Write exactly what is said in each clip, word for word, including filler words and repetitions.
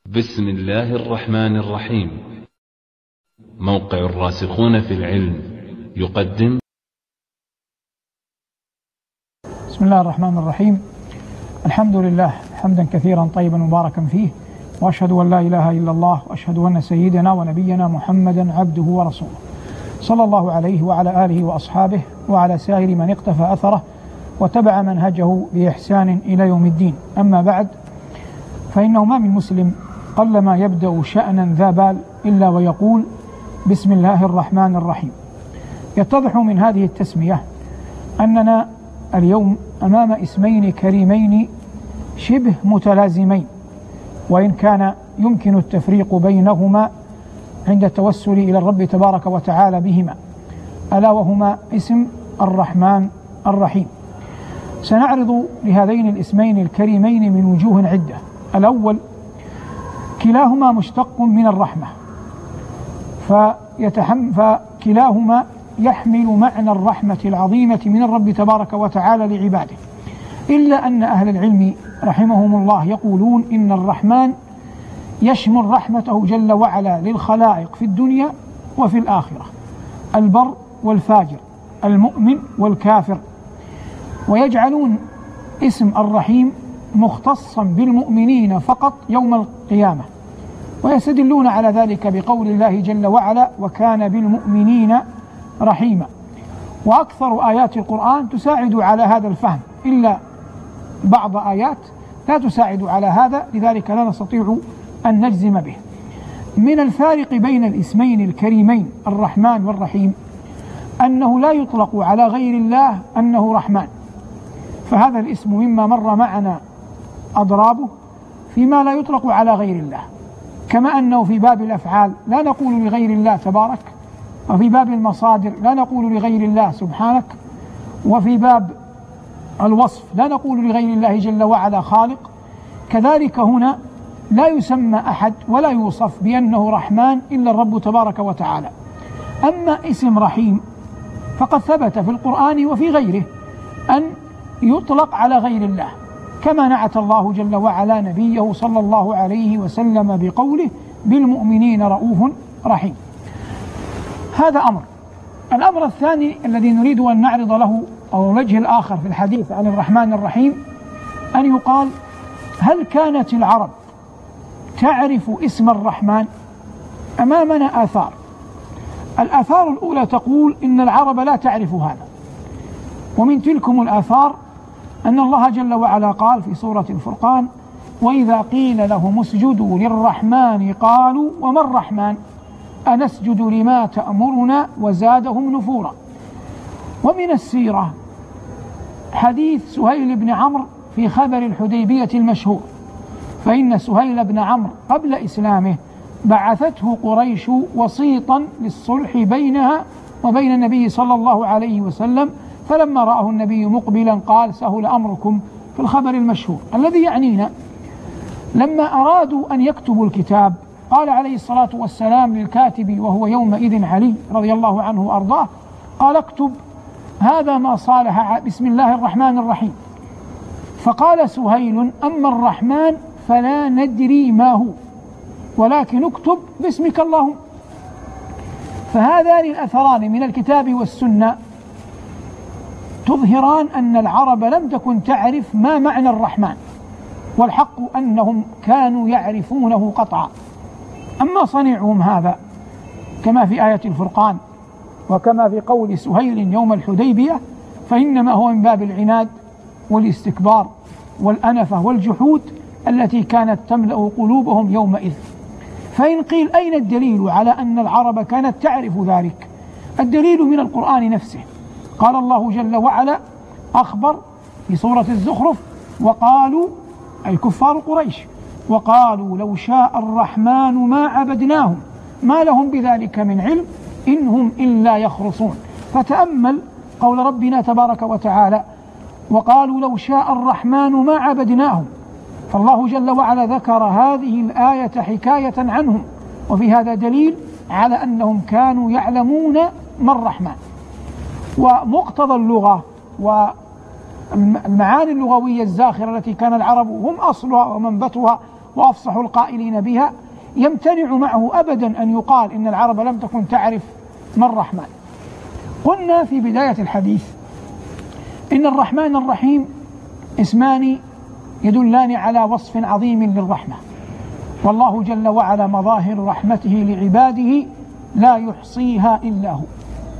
بسم الله الرحمن الرحيم. موقع الراسخون في العلم يقدم. بسم الله الرحمن الرحيم. الحمد لله حمدا كثيرا طيبا مباركا فيه، وأشهد أن لا إله إلا الله، وأشهد أن سيدنا ونبينا محمدا عبده ورسوله، صلى الله عليه وعلى آله وأصحابه وعلى سائر من اقتفى أثره وتبع منهجه بإحسان إلى يوم الدين. أما بعد، فإنه ما من مسلم قلما يبدأ شأنا ذا بال إلا ويقول بسم الله الرحمن الرحيم. يتضح من هذه التسمية أننا اليوم أمام اسمين كريمين شبه متلازمين، وإن كان يمكن التفريق بينهما عند التوسل إلى الرب تبارك وتعالى بهما، ألا وهما اسم الرحمن الرحيم. سنعرض لهذين الاسمين الكريمين من وجوه عدة. الأول، كلاهما مشتق من الرحمة، فيتحم فكلاهما يحمل معنى الرحمة العظيمة من الرب تبارك وتعالى لعباده، إلا أن أهل العلم رحمهم الله يقولون إن الرحمن يشمل رحمته جل وعلا للخلائق في الدنيا وفي الآخرة، البر والفاجر، المؤمن والكافر، ويجعلون اسم الرحيم مختصا بالمؤمنين فقط يوم القيامة، ويستدلون على ذلك بقول الله جل وعلا وكان بالمؤمنين رحيما. وأكثر آيات القرآن تساعد على هذا الفهم، إلا بعض آيات لا تساعد على هذا، لذلك لا نستطيع أن نجزم به. من الفارق بين الاسمين الكريمين الرحمن والرحيم أنه لا يطلق على غير الله أنه رحمن، فهذا الاسم مما مر معنا أضرابه فيما لا يطلق على غير الله، كما أنه في باب الأفعال لا نقول لغير الله تبارك، وفي باب المصادر لا نقول لغير الله سبحانك، وفي باب الوصف لا نقول لغير الله جل وعلا خالق. كذلك هنا لا يسمى أحد ولا يوصف بأنه رحمن إلا الرب تبارك وتعالى. أما اسم رحيم فقد ثبت في القرآن وفي غيره أن يطلق على غير الله، كما نعت الله جل وعلا نبيه صلى الله عليه وسلم بقوله بالمؤمنين رؤوف رحيم. هذا أمر. الأمر الثاني الذي نريد أن نعرض له أو الوجه الآخر في الحديث عن الرحمن الرحيم أن يقال: هل كانت العرب تعرف اسم الرحمن؟ أمامنا آثار. الآثار الأولى تقول إن العرب لا تعرف هذا، ومن تلكم الآثار أن الله جل وعلا قال في سورة الفرقان: وإذا قيل لهم اسجدوا للرحمن قالوا وما الرحمن أنسجد لما تأمرنا وزادهم نفورا. ومن السيرة حديث سهيل بن عمرو في خبر الحديبية المشهور، فإن سهيل بن عمرو قبل إسلامه بعثته قريش وسيطا للصلح بينها وبين النبي صلى الله عليه وسلم، فلما رآه النبي مقبلا قال: سهل أمركم، في الخبر المشهور الذي يعنينا. لما أرادوا أن يكتبوا الكتاب قال عليه الصلاة والسلام للكاتب وهو يومئذ علي رضي الله عنه وأرضاه، قال: اكتب هذا ما صالح بسم الله الرحمن الرحيم. فقال سهيل: أما الرحمن فلا ندري ما هو، ولكن اكتب باسمك اللهم. فهذان الأثران من الكتاب والسنة تظهران أن العرب لم تكن تعرف ما معنى الرحمن، والحق أنهم كانوا يعرفونه قطعا. أما صنيعهم هذا كما في آية الفرقان وكما في قول سهيل يوم الحديبية فإنما هو من باب العناد والاستكبار والأنفة والجحود التي كانت تملأ قلوبهم يومئذ. فإن قيل أين الدليل على أن العرب كانت تعرف ذلك؟ الدليل من القرآن نفسه. قال الله جل وعلا أخبر في سورة الزخرف: وقالوا، أي كفار قريش، وقالوا لو شاء الرحمن ما عبدناهم ما لهم بذلك من علم إن هم إلا يخرصون. فتأمل قول ربنا تبارك وتعالى: وقالوا لو شاء الرحمن ما عبدناهم، فالله جل وعلا ذكر هذه الآية حكاية عنهم، وفي هذا دليل على أنهم كانوا يعلمون ما الرحمن. ومقتضى اللغة والمعاني اللغوية الزاخرة التي كان العرب هم أصلها ومنبتها وأفصح القائلين بها، يمتنع معه أبدا أن يقال إن العرب لم تكن تعرف ما الرحمن. قلنا في بداية الحديث إن الرحمن الرحيم اسمان يدلان على وصف عظيم للرحمة، والله جل وعلا مظاهر رحمته لعباده لا يحصيها إلا هو.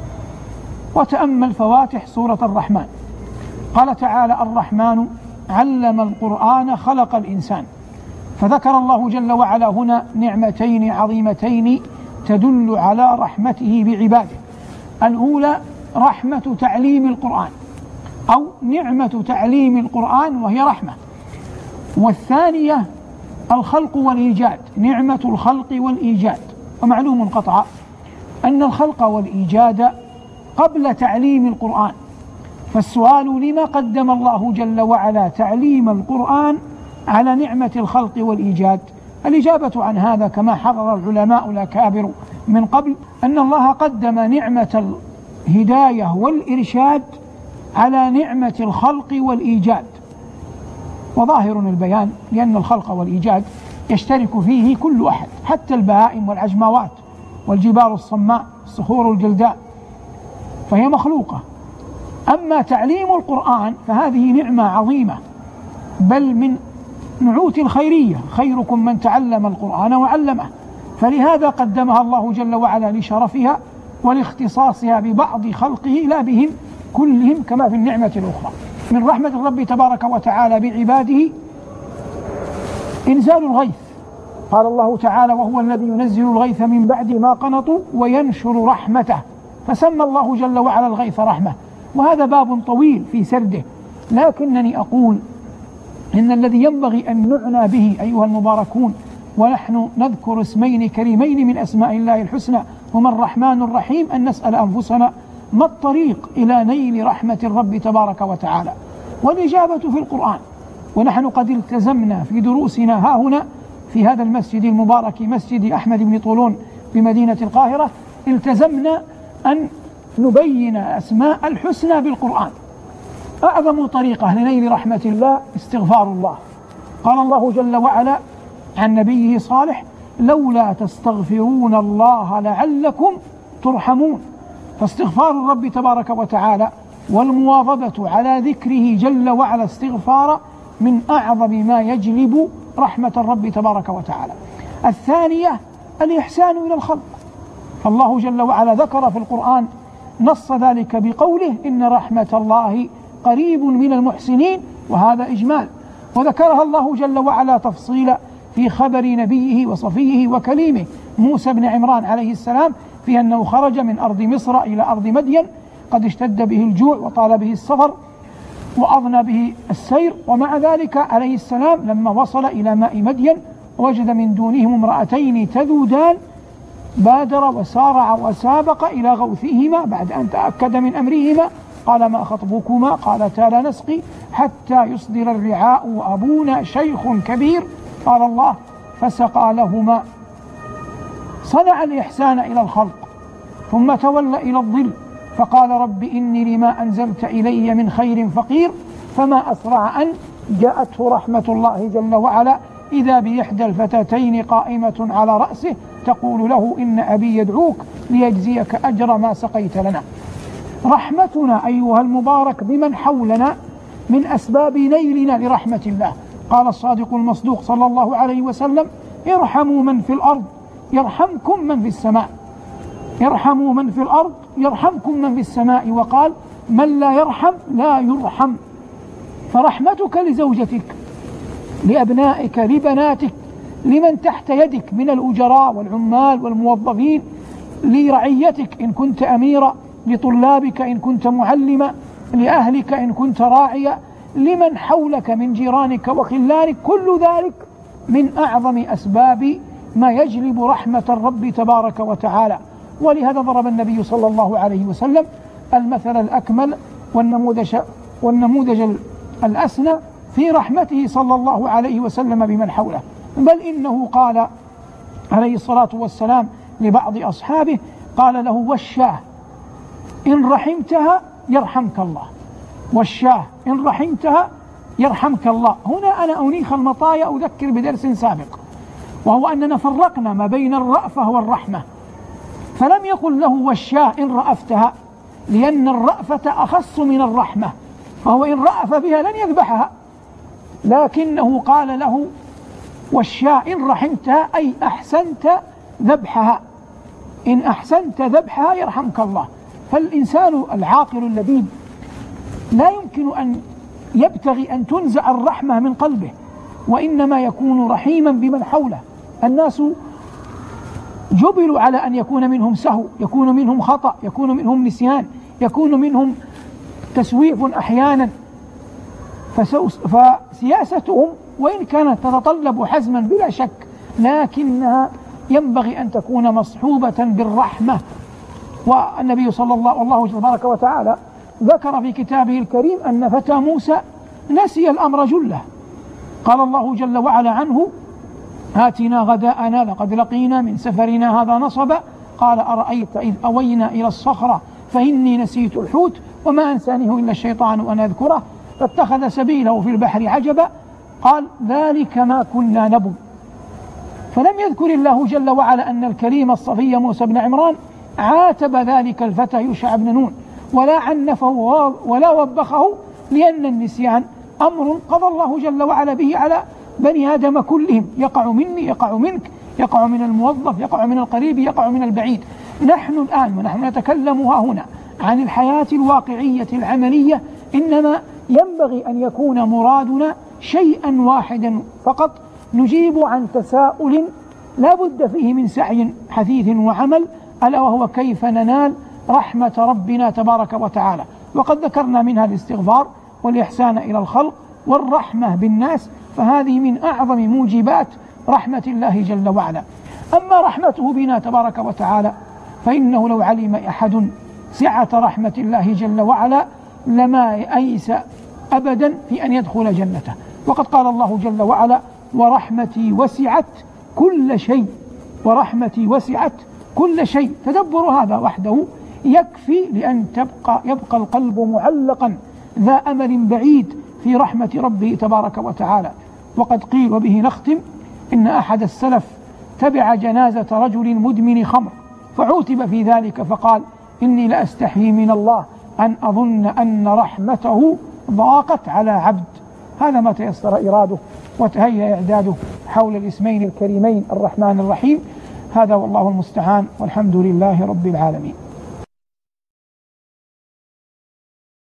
وتأمل فواتح سورة الرحمن، قال تعالى: الرحمن علم القرآن خلق الإنسان، فذكر الله جل وعلا هنا نعمتين عظيمتين تدل على رحمته بعباده. الأولى رحمة تعليم القرآن أو نعمة تعليم القرآن وهي رحمة، والثانية الخلق والإيجاد، نعمة الخلق والإيجاد. ومعلوم قطعا أن الخلق والإيجاد قبل تعليم القرآن، فالسؤال: لما قدم الله جل وعلا تعليم القرآن على نعمة الخلق والإيجاد؟ الإجابة عن هذا كما حرر العلماء الأكابر من قبل أن الله قدم نعمة الهداية والإرشاد على نعمة الخلق والإيجاد، وظاهر البيان لأن الخلق والإيجاد يشترك فيه كل أحد، حتى البهائم والعجماوات والجبال الصماء الصخور الجلداء فهي مخلوقة. أما تعليم القرآن فهذه نعمة عظيمة، بل من نعوت الخيرية: خيركم من تعلم القرآن وعلمه، فلهذا قدمها الله جل وعلا لشرفها ولاختصاصها ببعض خلقه لا بهم كلهم، كما في النعمة الأخرى. من رحمة الرب تبارك وتعالى بعباده إنزال الغيث، قال الله تعالى: وهو الذي ينزل الغيث من بعد ما قنطوا وينشر رحمته، فسمى الله جل وعلا الغيث رحمة، وهذا باب طويل في سرده، لكنني أقول إن الذي ينبغي أن نعنى به أيها المباركون ونحن نذكر اسمين كريمين من أسماء الله الحسنى هما الرحمن الرحيم، أن نسأل أنفسنا ما الطريق إلى نيل رحمة الرب تبارك وتعالى؟ والإجابة في القرآن. ونحن قد التزمنا في دروسنا ها هنا في هذا المسجد المبارك، مسجد أحمد بن طولون بمدينة القاهرة، التزمنا أن نبين أسماء الحسنى بالقرآن. أعظم طريقة لنيل رحمة الله استغفار الله. قال الله جل وعلا عن نبيه صالح: لولا تستغفرون الله لعلكم ترحمون. فاستغفار الرب تبارك وتعالى والمواظبة على ذكره جل وعلا استغفارا من أعظم ما يجلب رحمة الرب تبارك وتعالى. الثانية الإحسان إلى الخلق، فالله جل وعلا ذكر في القرآن نص ذلك بقوله: إن رحمة الله قريب من المحسنين، وهذا إجمال، وذكرها الله جل وعلا تفصيلا في خبر نبيه وصفيه وكليمه موسى بن عمران عليه السلام في أنه خرج من أرض مصر إلى أرض مدين قد اشتد به الجوع وطال به السفر وأضنى به السير، ومع ذلك عليه السلام لما وصل إلى ماء مدين وجد من دونهم امرأتين تذودان بادر وسارع وسابق إلى غوثهما بعد أن تأكد من أمرهما، قال: ما خطبكما؟ قالتا: لا نسقي حتى يصدر الرعاء وأبونا شيخ كبير. قال الله: فسقى لهما. صنع الإحسان إلى الخلق، ثم تولى إلى الظل فقال: رب إني لما أنزلت إلي من خير فقير، فما أسرع أن جاءته رحمة الله جل وعلا إذا بإحدى الفتاتين قائمة على رأسه تقول له: إن أبي يدعوك ليجزيك أجر ما سقيت لنا. رحمتنا أيها المبارك بمن حولنا من أسباب نيلنا لرحمة الله. قال الصادق المصدوق صلى الله عليه وسلم: ارحموا من في الأرض يرحمكم من في السماء، ارحموا من في الأرض يرحمكم من في السماء، وقال: من لا يرحم لا يرحم. فرحمتك لزوجتك، لأبنائك، لبناتك، لمن تحت يدك من الأجراء والعمال والموظفين، لرعيتك إن كنت أميرا، لطلابك إن كنت معلما، لأهلك إن كنت راعيا، لمن حولك من جيرانك وخلانك، كل ذلك من أعظم أسباب ما يجلب رحمة الرب تبارك وتعالى. ولهذا ضرب النبي صلى الله عليه وسلم المثل الأكمل والنموذج, والنموذج الأسنى في رحمته صلى الله عليه وسلم بمن حوله، بل إنه قال عليه الصلاة والسلام لبعض أصحابه، قال له: والشاه إن رحمتها يرحمك الله، والشاه إن رحمتها يرحمك الله. هنا أنا أنيخ المطايا أذكر بدرس سابق، وهو أننا فرقنا ما بين الرأفة والرحمة، فلم يقل له والشاء إن رأفتها، لأن الرأفة أخص من الرحمة، فهو إن رأف بها لن يذبحها، لكنه قال له والشاء إن رحمتها أي أحسنت ذبحها، إن أحسنت ذبحها يرحمك الله. فالإنسان العاقل اللبيب لا يمكن أن يبتغي أن تنزع الرحمة من قلبه، وإنما يكون رحيما بمن حوله. الناس جبلوا على أن يكون منهم سهو، يكون منهم خطأ، يكون منهم نسيان، يكون منهم تسويف أحيانا، فسياستهم وإن كانت تتطلب حزما بلا شك، لكنها ينبغي أن تكون مصحوبة بالرحمة. والنبي صلى الله والله تبارك وتعالى ذكر في كتابه الكريم أن فتى موسى نسي الأمر جله، قال الله جل وعلا عنه آتنا غداءنا لقد لقينا من سفرنا هذا نصبا، قال أرأيت إذ أوينا إلى الصخرة فإني نسيت الحوت وما أنسانيه إلا الشيطان أن أذكره فاتخذ سبيله في البحر عجبا، قال ذلك ما كنا نبغي. فلم يذكر الله جل وعلا أن الكريم الصفي موسى بن عمران عاتب ذلك الفتى يوشع بن نون ولا عنفه ولا وبخه، لأن النسيان أمر قضى الله جل وعلا به على بني آدم كلهم، يقع مني يقع منك، يقع من الموظف، يقع من القريب، يقع من البعيد. نحن الآن ونحن نتكلم ها هنا عن الحياة الواقعية العملية، إنما ينبغي أن يكون مرادنا شيئا واحدا فقط نجيب عن تساؤل لا بد فيه من سعي حثيث وعمل، ألا وهو كيف ننال رحمة ربنا تبارك وتعالى. وقد ذكرنا منها الاستغفار والإحسان إلى الخلق والرحمة بالناس، فهذه من أعظم موجبات رحمة الله جل وعلا. أما رحمته بنا تبارك وتعالى فإنه لو علم أحد سعة رحمة الله جل وعلا لما أيس أبدا في أن يدخل جنته. وقد قال الله جل وعلا ورحمتي وسعت كل شيء، ورحمتي وسعت كل شيء. تدبر هذا وحده يكفي لأن تبقى يبقى القلب معلقا ذا أمل بعيد في رحمة ربه تبارك وتعالى. وقد قيل وبه نختم إن أحد السلف تبع جنازة رجل مدمن خمر فعوتب في ذلك فقال إني لأستحيي من الله أن أظن أن رحمته ضاقت على عبد. هذا ما تيسر إراده وتهيأ إعداده حول الاسمين الكريمين الرحمن الرحيم. هذا والله المستعان، والحمد لله رب العالمين.